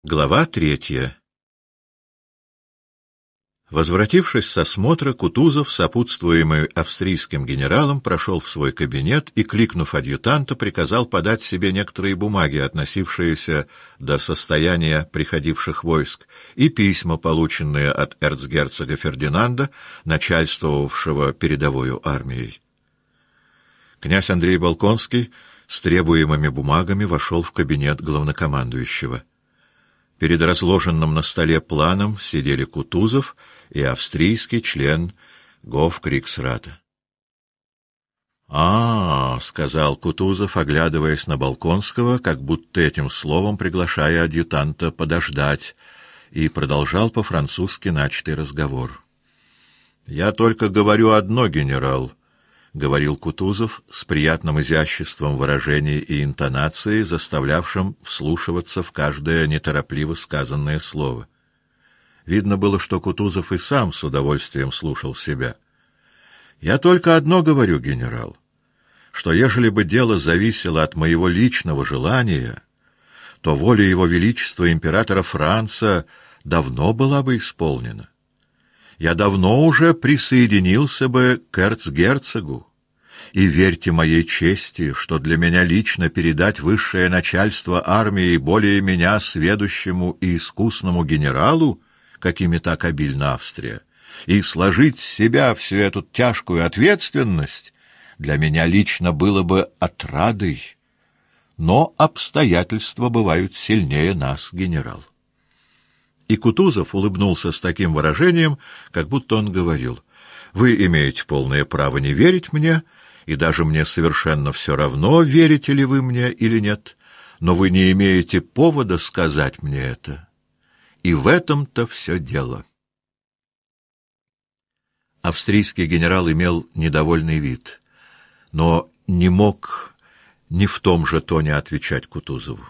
Глава 3. Возвратившись с осмотра, Кутузов, сопутствуемый австрийским генералом, прошел в свой кабинет и, кликнув адъютанта, приказал подать себе некоторые бумаги, относившиеся до состояния приходивших войск, и письма, полученные от эрцгерцога Фердинанда, начальствовавшего передовою армией. Князь Андрей Болконский с требуемыми бумагами вошел в кабинет главнокомандующего. Перед разложенным на столе планом сидели Кутузов и австрийский член Гофкригсрата. Сказал Кутузов, оглядываясь на Болконского, как будто этим словом приглашая адъютанта подождать, и продолжал по-французски начатый разговор. «Я только говорю одно, генерал», — говорил Кутузов с приятным изяществом выражений и интонации, заставлявшим вслушиваться в каждое неторопливо сказанное слово. Видно было, что Кутузов и сам с удовольствием слушал себя. «Я только одно говорю, генерал, что ежели бы дело зависело от моего личного желания, то воля его величества императора Франца давно была бы исполнена. Я давно уже присоединился бы к эрцгерцогу, и верьте моей чести, что для меня лично передать высшее начальство армии более меня сведущему и искусному генералу, какими так обильна Австрия, и сложить с себя всю эту тяжкую ответственность, для меня лично было бы отрадой. Но обстоятельства бывают сильнее нас, генерал». И Кутузов улыбнулся с таким выражением, как будто он говорил: «Вы имеете полное право не верить мне, и даже мне совершенно все равно, верите ли вы мне или нет, но вы не имеете повода сказать мне это. И в этом-то все дело». Австрийский генерал имел недовольный вид, но не мог ни в том же тоне отвечать Кутузову.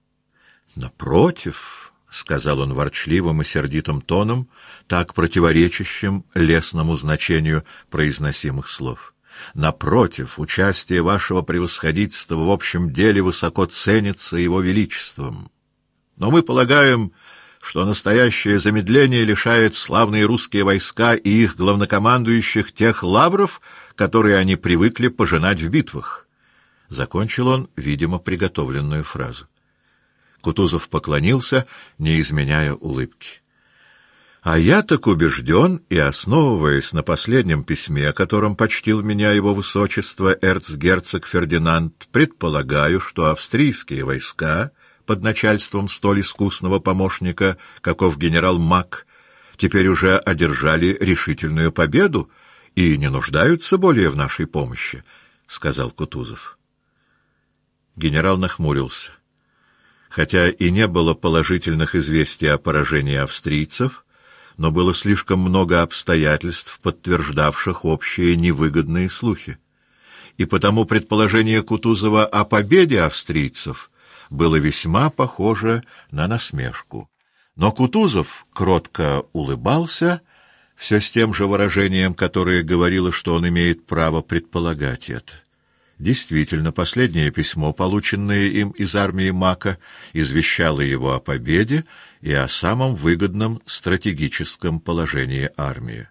«Напротив», — сказал он ворчливым и сердитым тоном, так противоречащим лестному значению произносимых слов, «напротив, участие вашего превосходительства в общем деле высоко ценится его величеством. Но мы полагаем, что настоящее замедление лишает славные русские войска и их главнокомандующих тех лавров, которые они привыкли пожинать в битвах». Закончил он, видимо, приготовленную фразу. Кутузов поклонился, не изменяя улыбки. «А я так убежден, и, основываясь на последнем письме, которым почтил меня его высочество эрцгерцог Фердинанд, предполагаю, что австрийские войска под начальством столь искусного помощника, каков генерал Мак, теперь уже одержали решительную победу и не нуждаются более в нашей помощи», — сказал Кутузов. Генерал нахмурился. Хотя и не было положительных известий о поражении австрийцев, но было слишком много обстоятельств, подтверждавших общие невыгодные слухи. И потому предположение Кутузова о победе австрийцев было весьма похоже на насмешку. Но Кутузов кротко улыбался, все с тем же выражением, которое говорило, что он имеет право предполагать это. Действительно, последнее письмо, полученное им из армии Мака, извещало его о победе и о самом выгодном стратегическом положении армии.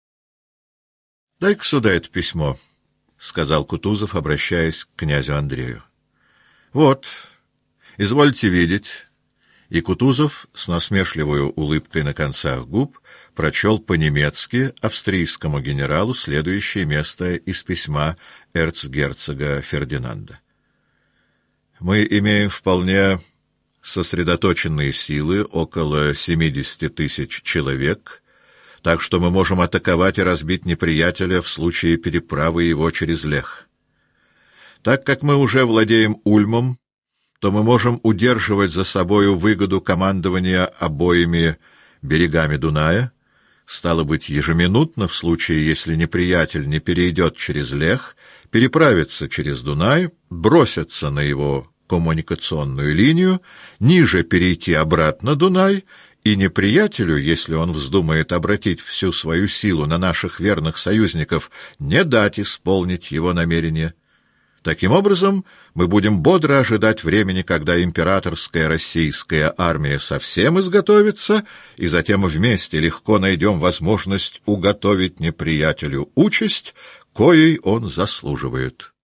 «Дай-ка сюда это письмо», — сказал Кутузов, обращаясь к князю Андрею. «Вот, извольте видеть». И Кутузов с насмешливой улыбкой на концах губ прочел по-немецки австрийскому генералу следующее место из письма эрцгерцога Фердинанда. «Мы имеем вполне сосредоточенные силы, около 70 тысяч человек, так что мы можем атаковать и разбить неприятеля в случае переправы его через Лех. Так как мы уже владеем Ульмом, то мы можем удерживать за собою выгоду командования обоими берегами Дуная, стало быть, ежеминутно, в случае, если неприятель не перейдет через Лех, переправиться через Дунай, броситься на его коммуникационную линию, ниже перейти обратно Дунай, и неприятелю, если он вздумает обратить всю свою силу на наших верных союзников, не дать исполнить его намерение. Таким образом, мы будем бодро ожидать времени, когда императорская российская армия совсем изготовится, и затем вместе легко найдем возможность уготовить неприятелю участь, коей он заслуживает.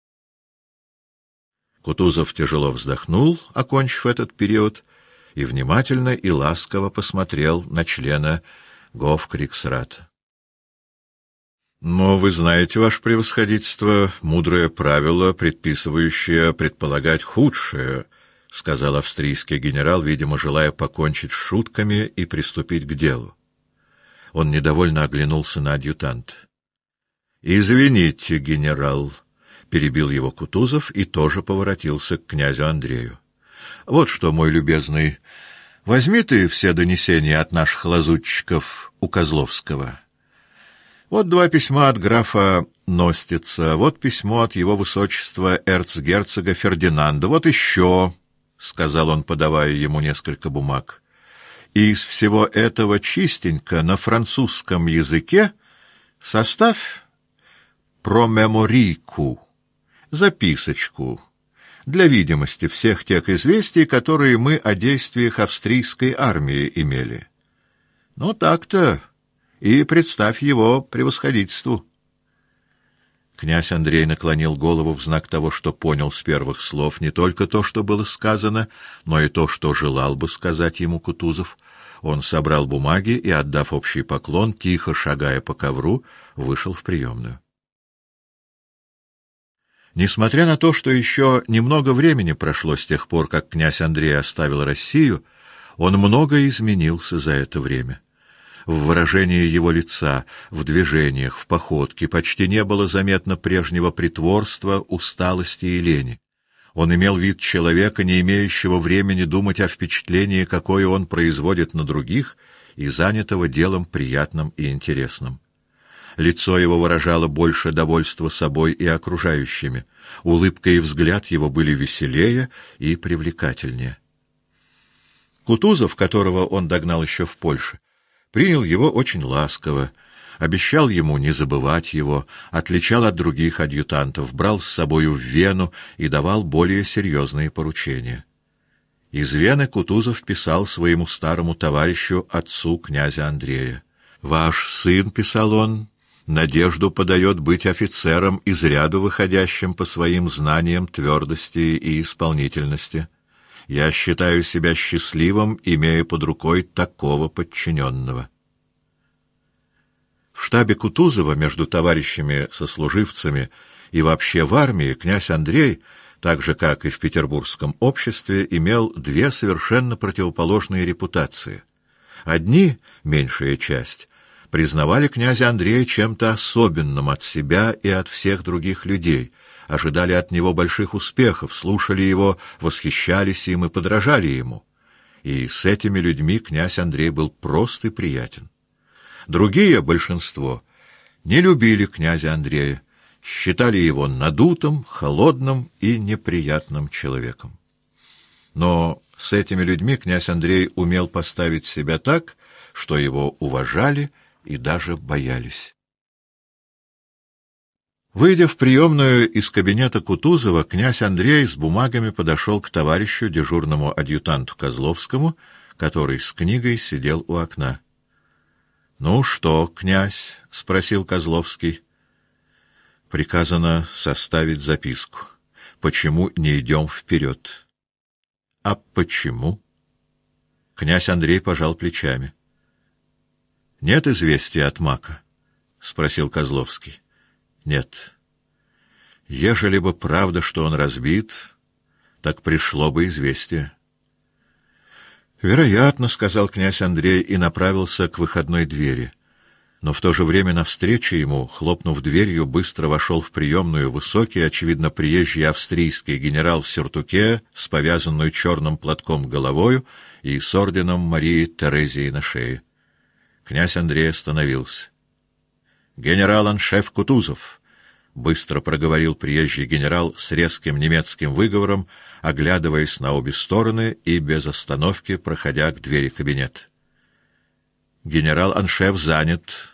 Кутузов тяжело вздохнул, окончив этот период, и внимательно и ласково посмотрел на члена Гофкриксрата. Но вы знаете, ваше превосходительство, мудрое правило, предписывающее предполагать худшее, — сказал австрийский генерал, видимо, желая покончить с шутками и приступить к делу. Он недовольно оглянулся на адъютанта. — Извините, генерал, — перебил его Кутузов и тоже поворотился к князю Андрею. — Вот что, мой любезный, возьми ты все донесения от наших лазутчиков у Козловского. Вот 2 письма от графа Ностица, вот письмо от его высочества эрцгерцога Фердинанда, вот еще, — сказал он, подавая ему несколько бумаг. И из всего этого чистенько на французском языке составь промеморийку, записочку, для видимости всех тех известий, которые мы о действиях австрийской армии имели. Ну, так-то, и представь его превосходительству. Князь Андрей наклонил голову в знак того, что понял с первых слов не только то, что было сказано, но и то, что желал бы сказать ему Кутузов. Он собрал бумаги и, отдав общий поклон, тихо шагая по ковру, вышел в приемную. Несмотря на то, что еще немного времени прошло с тех пор, как князь Андрей оставил Россию, он много изменился за это время. В выражении его лица, в движениях, в походке почти не было заметно прежнего притворства, усталости и лени. Он имел вид человека, не имеющего времени думать о впечатлении, какое он производит на других, и занятого делом приятным и интересным. Лицо его выражало больше довольства собой и окружающими. Улыбка и взгляд его были веселее и привлекательнее. Кутузов, которого он догнал еще в Польше, принял его очень ласково, обещал ему не забывать его, отличал от других адъютантов, брал с собою в Вену и давал более серьезные поручения. Из Вены Кутузов писал своему старому товарищу, отцу князя Андрея. «Ваш сын, — писал он, — надежду подает быть офицером из ряду выходящим по своим знаниям твердости и исполнительности. Я считаю себя счастливым, имея под рукой такого подчиненного». В штабе Кутузова между товарищами-сослуживцами и вообще в армии князь Андрей, так же, как и в петербургском обществе, имел 2 совершенно противоположные репутации. Одни, меньшая часть, признавали князя Андрея чем-то особенным от себя и от всех других людей, ожидали от него больших успехов, слушали его, восхищались им и подражали ему. И с этими людьми князь Андрей был прост и приятен. Другие, большинство, не любили князя Андрея, считали его надутым, холодным и неприятным человеком. Но с этими людьми князь Андрей умел поставить себя так, что его уважали и даже боялись. Выйдя в приемную из кабинета Кутузова, князь Андрей с бумагами подошел к товарищу, дежурному адъютанту Козловскому, который с книгой сидел у окна. — Ну что, князь? — спросил Козловский. — Приказано составить записку. Почему не идем вперед? — А почему? Князь Андрей пожал плечами. — Нет известия от Мака? — спросил Козловский. — Нет. Ежели бы правда, что он разбит, так пришло бы известие. — Вероятно, — сказал князь Андрей и направился к выходной двери. Но в то же время навстречу ему, хлопнув дверью, быстро вошел в приемную высокий, очевидно, приезжий австрийский генерал в сюртуке с повязанной черным платком головою и с орденом Марии Терезии на шее. Князь Андрей остановился. — Генерал-аншеф Кутузов! — быстро проговорил приезжий генерал с резким немецким выговором, оглядываясь на обе стороны и без остановки проходя к двери кабинета. — Генерал-аншеф занят, —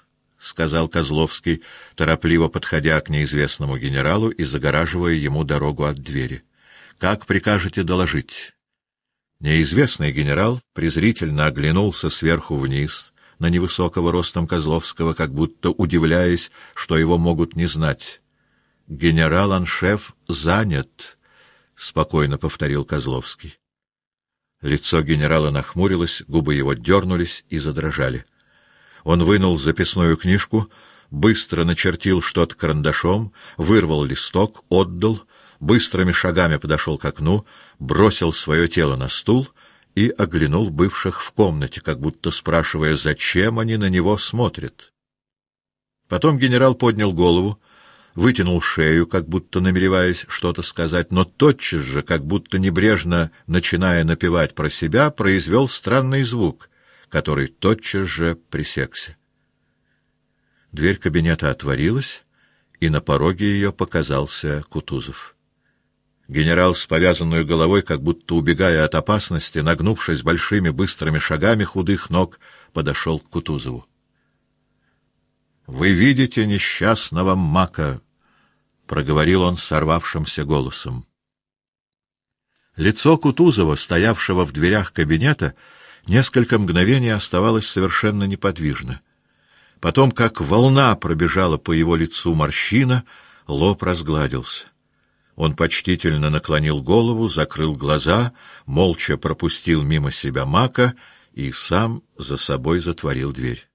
сказал Козловский, торопливо подходя к неизвестному генералу и загораживая ему дорогу от двери. — Как прикажете доложить? Неизвестный генерал презрительно оглянулся сверху вниз на невысокого ростом Козловского, как будто удивляясь, что его могут не знать. — Генерал-аншеф занят, — спокойно повторил Козловский. Лицо генерала нахмурилось, губы его дернулись и задрожали. Он вынул записную книжку, быстро начертил что-то карандашом, вырвал листок, отдал, быстрыми шагами подошел к окну, бросил свое тело на стул и оглянул бывших в комнате, как будто спрашивая, зачем они на него смотрят. Потом генерал поднял голову, вытянул шею, как будто намереваясь что-то сказать, но тотчас же, как будто небрежно начиная напевать про себя, произвел странный звук, который тотчас же пресекся. Дверь кабинета отворилась, и на пороге ее показался Кутузов. Генерал с повязанной головой, как будто убегая от опасности, нагнувшись большими быстрыми шагами худых ног, подошел к Кутузову. — Вы видите несчастного Мака, — проговорил он сорвавшимся голосом. Лицо Кутузова, стоявшего в дверях кабинета, несколько мгновений оставалось совершенно неподвижно. Потом, как волна пробежала по его лицу морщина, лоб разгладился. Он почтительно наклонил голову, закрыл глаза, молча пропустил мимо себя Мака и сам за собой затворил дверь.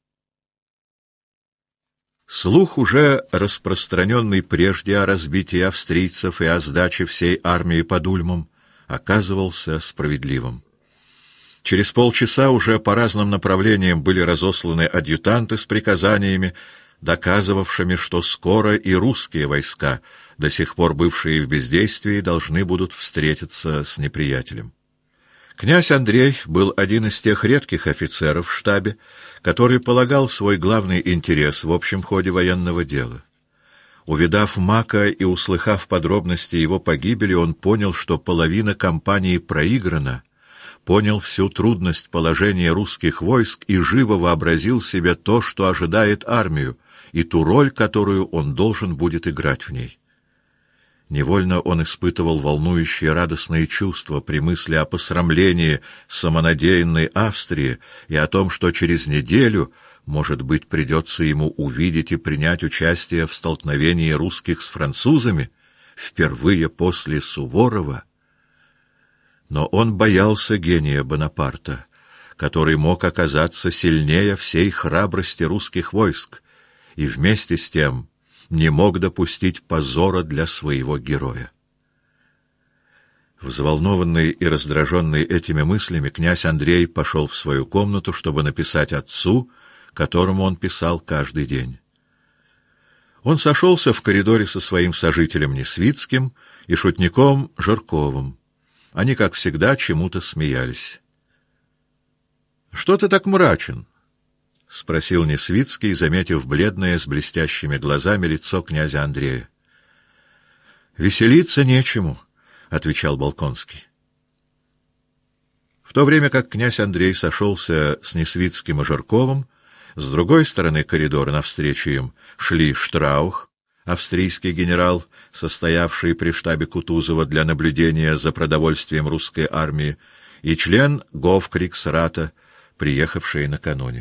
Слух, уже распространенный прежде о разбитии австрийцев и о сдаче всей армии под Ульмом, оказывался справедливым. Через полчаса уже по разным направлениям были разосланы адъютанты с приказаниями, доказывавшими, что скоро и русские войска, до сих пор бывшие в бездействии, должны будут встретиться с неприятелем. Князь Андрей был один из тех редких офицеров в штабе, который полагал свой главный интерес в общем ходе военного дела. Увидав Мака и услыхав подробности его погибели, он понял, что половина кампании проиграна, понял всю трудность положения русских войск и живо вообразил себе то, что ожидает армию, и ту роль, которую он должен будет играть в ней. Невольно он испытывал волнующие радостные чувства при мысли о посрамлении самонадеянной Австрии и о том, что через неделю, может быть, придется ему увидеть и принять участие в столкновении русских с французами, впервые после Суворова. Но он боялся гения Бонапарта, который мог оказаться сильнее всей храбрости русских войск, и вместе с тем не мог допустить позора для своего героя. Взволнованный и раздраженный этими мыслями, князь Андрей пошел в свою комнату, чтобы написать отцу, которому он писал каждый день. Он сошелся в коридоре со своим сожителем Несвицким и шутником Жирковым. Они, как всегда, чему-то смеялись. — Что ты так мрачен? — спросил Несвицкий, заметив бледное с блестящими глазами лицо князя Андрея. — Веселиться нечему, — отвечал Болконский. В то время как князь Андрей сошелся с Несвицким и Жирковым, с другой стороны коридора навстречу им шли Штраух, австрийский генерал, состоявший при штабе Кутузова для наблюдения за продовольствием русской армии, и член Гофкриксрата, приехавший накануне.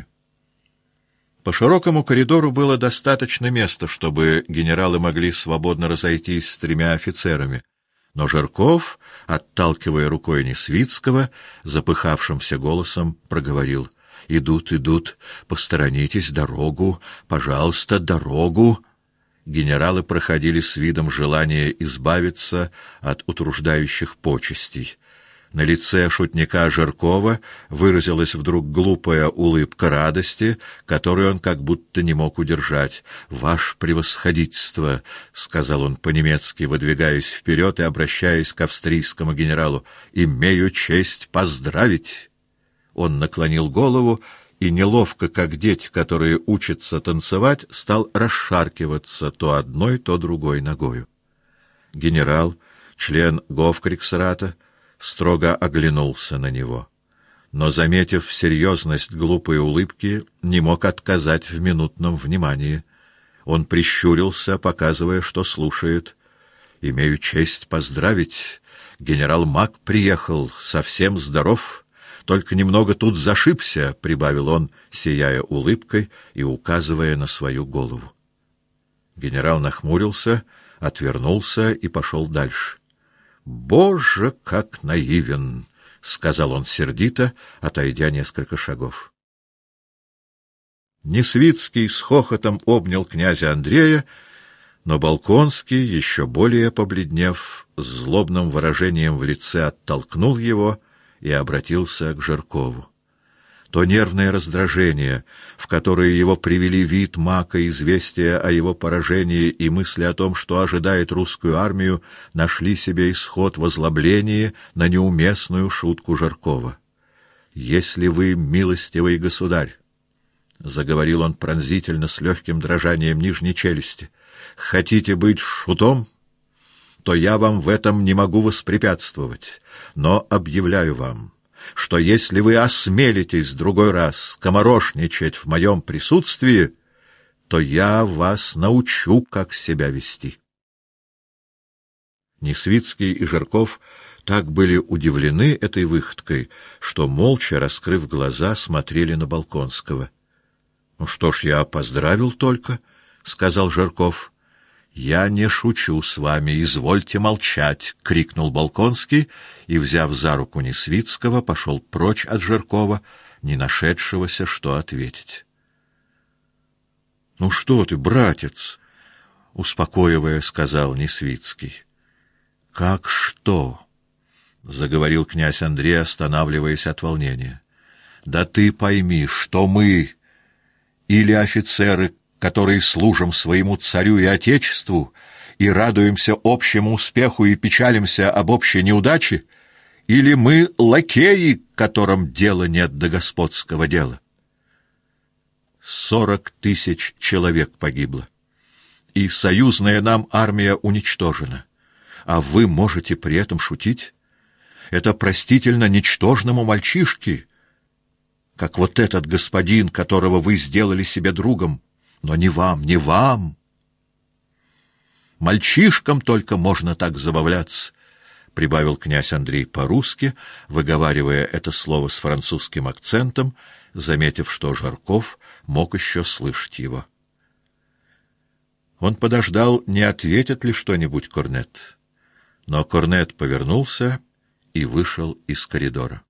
По широкому коридору было достаточно места, чтобы генералы могли свободно разойтись с тремя офицерами, но Жирков, отталкивая рукой Несвицкого, запыхавшимся голосом проговорил: «Идут, идут, посторонитесь, дорогу, пожалуйста, дорогу». Генералы проходили с видом желания избавиться от утруждающих почестей. На лице шутника Жиркова выразилась вдруг глупая улыбка радости, которую он как будто не мог удержать. «Ваше превосходительство», — сказал он по-немецки, выдвигаясь вперед и обращаясь к австрийскому генералу, — «имею честь поздравить». Он наклонил голову и, неловко, как дети, которые учатся танцевать, стал расшаркиваться то одной, то другой ногою. Генерал, член Гофкриксрата, строго оглянулся на него. но, заметив серьезность глупой улыбки, не мог отказать в минутном внимании. Он прищурился, показывая, что слушает. «Имею честь поздравить. Генерал Мак приехал, совсем здоров. Только немного тут зашибся», — прибавил он, сияя улыбкой и указывая на свою голову. Генерал нахмурился, отвернулся и пошел дальше. «Боже, как наивен!» — сказал он сердито, отойдя несколько шагов. Несвицкий с хохотом обнял князя Андрея, но Болконский, еще более побледнев, с злобным выражением в лице оттолкнул его и обратился к Жиркову. То нервное раздражение, в которое его привели вид Мака, известия о его поражении и мысли о том, что ожидает русскую армию, нашли себе исход в озлоблении на неуместную шутку Жиркова. «Если вы, милостивый государь, — заговорил он пронзительно с легким дрожанием нижней челюсти, — хотите быть шутом, то я вам в этом не могу воспрепятствовать, но объявляю вам, что если вы осмелитесь другой раз скоморошничать в моем присутствии, то я вас научу, как себя вести». Несвицкий и Жирков так были удивлены этой выходкой, что, молча раскрыв глаза, смотрели на Болконского. — Ну что ж, я поздравил только, — сказал Жирков. — Я не шучу с вами, извольте молчать, — крикнул Болконский и, взяв за руку Несвицкого, пошел прочь от Жиркова, не нашедшегося, что ответить. — Ну что ты, братец, — успокоивая, сказал Несвицкий. — Как что? — заговорил князь Андрей, останавливаясь от волнения. — Да ты пойми, что мы, или офицеры, которые служим своему царю и отечеству, и радуемся общему успеху и печалимся об общей неудаче, или мы лакеи, которым дела нет до господского дела? 40 000 человек погибло, и союзная нам армия уничтожена, а вы можете при этом шутить? Это простительно ничтожному мальчишке, как вот этот господин, которого вы сделали себе другом, но не вам, не вам. Мальчишкам только можно так забавляться, — прибавил князь Андрей по-русски, выговаривая это слово с французским акцентом, заметив, что Жирков мог еще слышать его. Он подождал, не ответит ли что-нибудь Корнет. Но Корнет повернулся и вышел из коридора.